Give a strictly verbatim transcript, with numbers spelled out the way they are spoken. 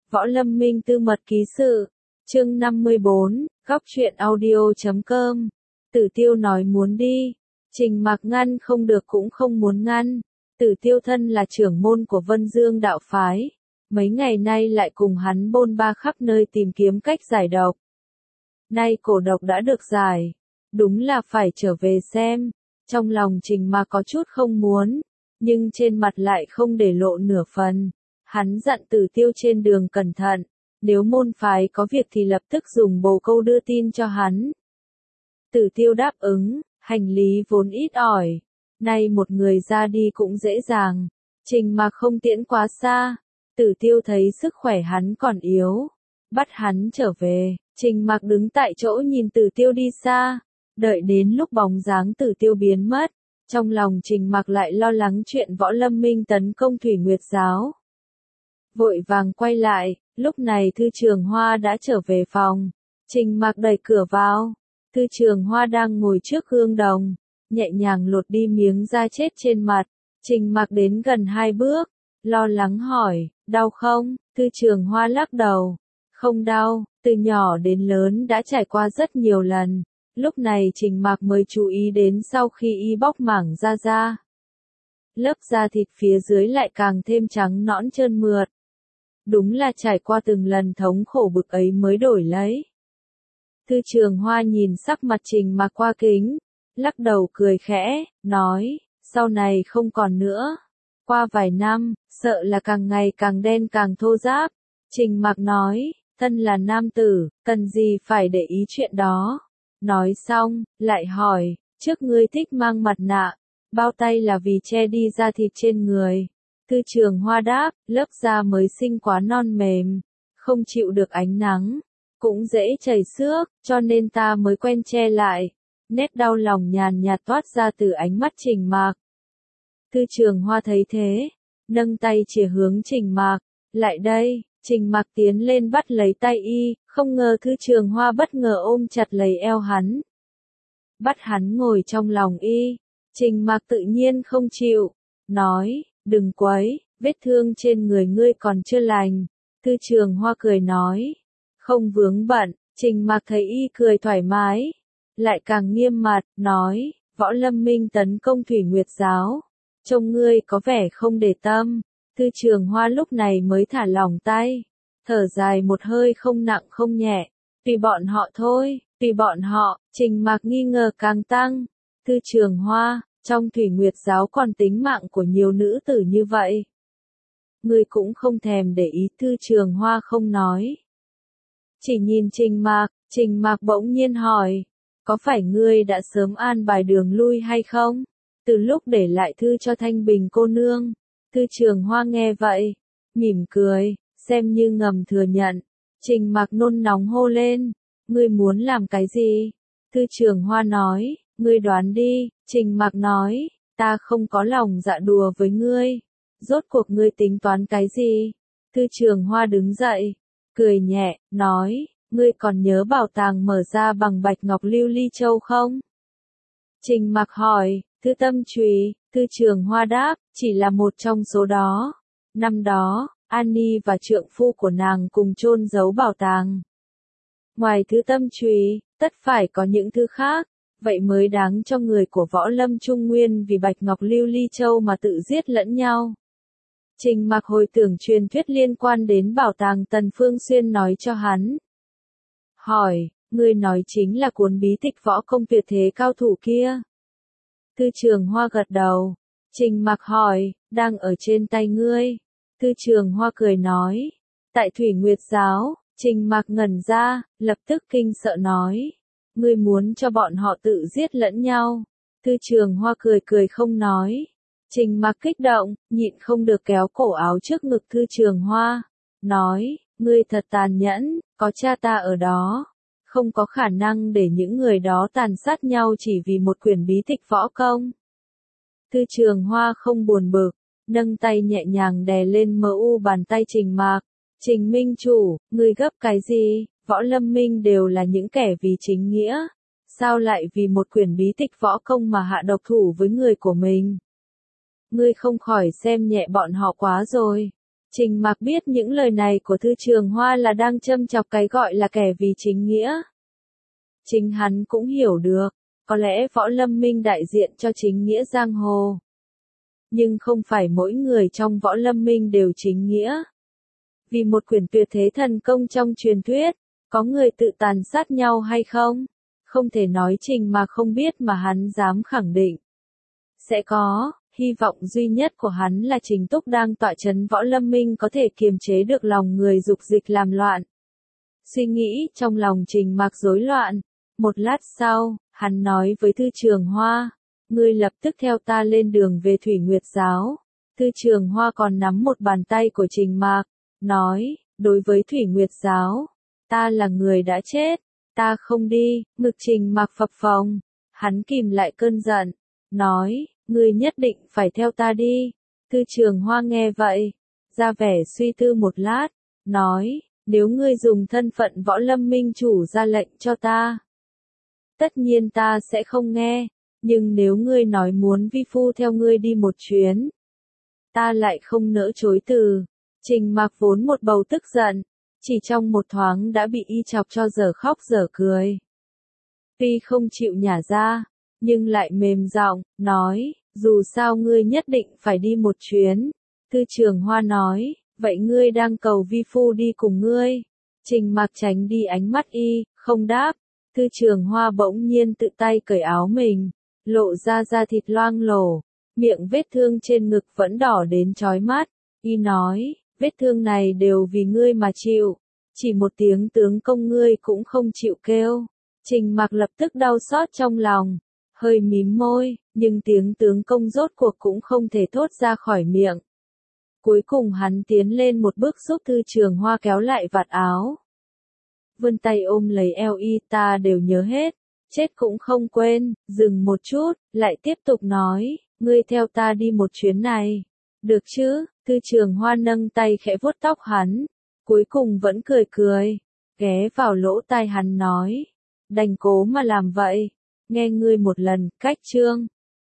Võ Lâm Minh Tư Mật Ký Sự, chương năm mươi bốn, góc truyện audio chấm com. Tử Tiêu nói muốn đi, Trình Mạc ngăn không được cũng không muốn ngăn. Tử Tiêu thân là trưởng môn của Vân Dương đạo phái, mấy ngày nay lại cùng hắn bôn ba khắp nơi tìm kiếm cách giải độc. Nay cổ độc đã được giải, đúng là phải trở về xem. Trong lòng Trình Mạc có chút không muốn, nhưng trên mặt lại không để lộ nửa phần. Hắn dặn Tử Tiêu trên đường cẩn thận, nếu môn phái có việc thì lập tức dùng bồ câu đưa tin cho hắn. Tử Tiêu đáp ứng, hành lý vốn ít ỏi, nay một người ra đi cũng dễ dàng. Trình Mạc không tiễn quá xa, Tử Tiêu thấy sức khỏe hắn còn yếu, bắt hắn trở về. Trình Mạc đứng tại chỗ nhìn Tử Tiêu đi xa, đợi đến lúc bóng dáng Tử Tiêu biến mất, trong lòng Trình Mạc lại lo lắng chuyện Võ Lâm Minh tấn công Thủy Nguyệt Giáo. Vội vàng quay lại, lúc này Thư Trường Hoa đã trở về phòng. Trình Mạc đẩy cửa vào, Thư Trường Hoa đang ngồi trước gương đồng, nhẹ nhàng lột đi miếng da chết trên mặt. Trình Mạc đến gần hai bước, lo lắng hỏi, đau không? Thư Trường Hoa lắc đầu, không đau, từ nhỏ đến lớn đã trải qua rất nhiều lần. Lúc này Trình Mạc mới chú ý đến sau khi y bóc mảng da ra, lớp da thịt phía dưới lại càng thêm trắng nõn trơn mượt. Đúng là trải qua từng lần thống khổ bực ấy mới đổi lấy. Thư Trường Hoa nhìn sắc mặt Trình Mạc qua kính, lắc đầu cười khẽ, nói, sau này không còn nữa. Qua vài năm, sợ là càng ngày càng đen càng thô ráp. Trình Mạc nói, thân là nam tử, cần gì phải để ý chuyện đó. Nói xong, lại hỏi, trước ngươi thích mang mặt nạ, bao tay là vì che đi da thịt trên người. Thư Trường Hoa đáp, lớp da mới sinh quá non mềm, không chịu được ánh nắng, cũng dễ chảy xước, cho nên ta mới quen che lại. Nét đau lòng nhàn nhạt toát ra từ ánh mắt Trình Mạc. Thư Trường Hoa thấy thế, nâng tay chỉ hướng Trình Mạc, lại đây. Trình Mạc tiến lên bắt lấy tay y, không ngờ Thư Trường Hoa bất ngờ ôm chặt lấy eo hắn. Bắt hắn ngồi trong lòng y, Trình Mạc tự nhiên không chịu, nói, đừng quấy, vết thương trên người ngươi còn chưa lành. Thư Trường Hoa cười nói, không vướng bận. Trình Mạc thấy y cười thoải mái, lại càng nghiêm mặt, nói, Võ Lâm Minh tấn công Thủy Nguyệt Giáo, trông ngươi có vẻ không để tâm. Thư Trường Hoa lúc này mới thả lỏng tay, thở dài một hơi không nặng không nhẹ, tùy bọn họ thôi, tùy bọn họ. Trình Mạc nghi ngờ càng tăng. Thư Trường Hoa, trong Thủy Nguyệt Giáo còn tính mạng của nhiều nữ tử như vậy, ngươi cũng không thèm để ý. Thư Trường Hoa không nói, chỉ nhìn Trình Mạc. Trình Mạc bỗng nhiên hỏi, có phải ngươi đã sớm an bài đường lui hay không, từ lúc để lại thư cho Thanh Bình cô nương? Thư Trường Hoa nghe vậy, mỉm cười, xem như ngầm thừa nhận. Trình Mạc nôn nóng hô lên, ngươi muốn làm cái gì? Thư Trường Hoa nói, ngươi đoán đi. Trình Mạc nói, ta không có lòng dạ đùa với ngươi, rốt cuộc ngươi tính toán cái gì? Thư Trường Hoa đứng dậy, cười nhẹ, nói, ngươi còn nhớ bảo tàng mở ra bằng bạch ngọc lưu ly châu không? Trình Mạc hỏi, Thư Tâm Chùy? Thư Trường Hoa đáp, chỉ là một trong số đó. Năm đó, Annie và trượng phu của nàng cùng chôn giấu bảo tàng. Ngoài Thư Tâm Chùy, tất phải có những thứ khác, vậy mới đáng cho người của Võ Lâm Trung Nguyên vì bạch ngọc lưu ly châu mà tự giết lẫn nhau. Trình Mạc hồi tưởng truyền thuyết liên quan đến bảo tàng Tần Phương Xuyên nói cho hắn. Hỏi, ngươi nói chính là cuốn bí tịch võ công tuyệt thế cao thủ kia? Thư Trường Hoa gật đầu. Trình Mạc hỏi, đang ở trên tay ngươi? Thư Trường Hoa cười nói, tại Thủy Nguyệt Giáo. Trình Mạc ngẩn ra, lập tức kinh sợ nói, ngươi muốn cho bọn họ tự giết lẫn nhau? Thư Trường Hoa cười cười không nói. Trình Mạc kích động, nhịn không được kéo cổ áo trước ngực Thư Trường Hoa, nói, ngươi thật tàn nhẫn, có cha ta ở đó, không có khả năng để những người đó tàn sát nhau chỉ vì một quyển bí tịch võ công. Thư Trường Hoa không buồn bực, nâng tay nhẹ nhàng đè lên mờ u bàn tay Trình Mạc. Trình Minh Chủ, ngươi gấp cái gì? Võ Lâm Minh đều là những kẻ vì chính nghĩa, sao lại vì một quyển bí tịch võ công mà hạ độc thủ với người của mình? Ngươi không khỏi xem nhẹ bọn họ quá rồi. Trình Mạc biết những lời này của Thư Trường Hoa là đang châm chọc cái gọi là kẻ vì chính nghĩa. Chính hắn cũng hiểu được, có lẽ Võ Lâm Minh đại diện cho chính nghĩa giang hồ. Nhưng không phải mỗi người trong Võ Lâm Minh đều chính nghĩa. Vì một quyển tuyệt thế thần công trong truyền thuyết, có người tự tàn sát nhau hay không? Không thể nói Trình Mạc không biết mà hắn dám khẳng định. Sẽ có, hy vọng duy nhất của hắn là Trình Túc đang tọa trấn Võ Lâm Minh có thể kiềm chế được lòng người dục dịch làm loạn. Suy nghĩ trong lòng Trình Mạc rối loạn. Một lát sau, hắn nói với Thư Trường Hoa, ngươi lập tức theo ta lên đường về Thủy Nguyệt Giáo. Thư Trường Hoa còn nắm một bàn tay của Trình Mạc, nói, đối với Thủy Nguyệt Giáo, ta là người đã chết, ta không đi. Ngực Trình Mạc phập phồng, hắn kìm lại cơn giận, nói, ngươi nhất định phải theo ta đi. Thư Trường Hoa nghe vậy, ra vẻ suy tư một lát, nói, nếu ngươi dùng thân phận Võ Lâm Minh chủ ra lệnh cho ta, tất nhiên ta sẽ không nghe, nhưng nếu ngươi nói muốn vi phu theo ngươi đi một chuyến, ta lại không nỡ chối từ. Trình Mạc vốn một bầu tức giận, chỉ trong một thoáng đã bị y chọc cho dở khóc dở cười. Tuy không chịu nhả ra, nhưng lại mềm giọng, nói, dù sao ngươi nhất định phải đi một chuyến. Thư Trường Hoa nói, vậy ngươi đang cầu vi phu đi cùng ngươi. Trình Mạc tránh đi ánh mắt y, không đáp. Thư Trường Hoa bỗng nhiên tự tay cởi áo mình, lộ ra da thịt loang lổ, miệng vết thương trên ngực vẫn đỏ đến chói mắt. Y nói, vết thương này đều vì ngươi mà chịu, chỉ một tiếng tướng công ngươi cũng không chịu kêu. Trình Mạc lập tức đau xót trong lòng, hơi mím môi, nhưng tiếng tướng công rốt cuộc cũng không thể thốt ra khỏi miệng. Cuối cùng hắn tiến lên một bước giúp Thư Trường Hoa kéo lại vạt áo. Vươn tay ôm lấy eo y, ta đều nhớ hết, chết cũng không quên. Dừng một chút, lại tiếp tục nói, ngươi theo ta đi một chuyến này, được chứ? Thư Trường Hoa nâng tay khẽ vuốt tóc hắn, cuối cùng vẫn cười cười, ghé vào lỗ tai hắn nói, đành cố mà làm vậy, nghe ngươi một lần. Cách chương